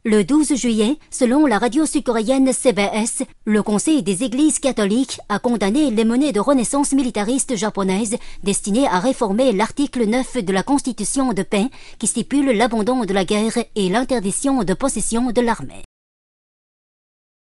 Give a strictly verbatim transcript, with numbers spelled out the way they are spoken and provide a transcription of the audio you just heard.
Le douze juillet, selon la radio sud-coréenne C B S, le Conseil des églises catholiques a condamné les menées de renaissance militariste japonaise destinées à réformer l'article neuf de la Constitution de paix qui stipule l'abandon de la guerre et l'interdiction de possession de l'armée.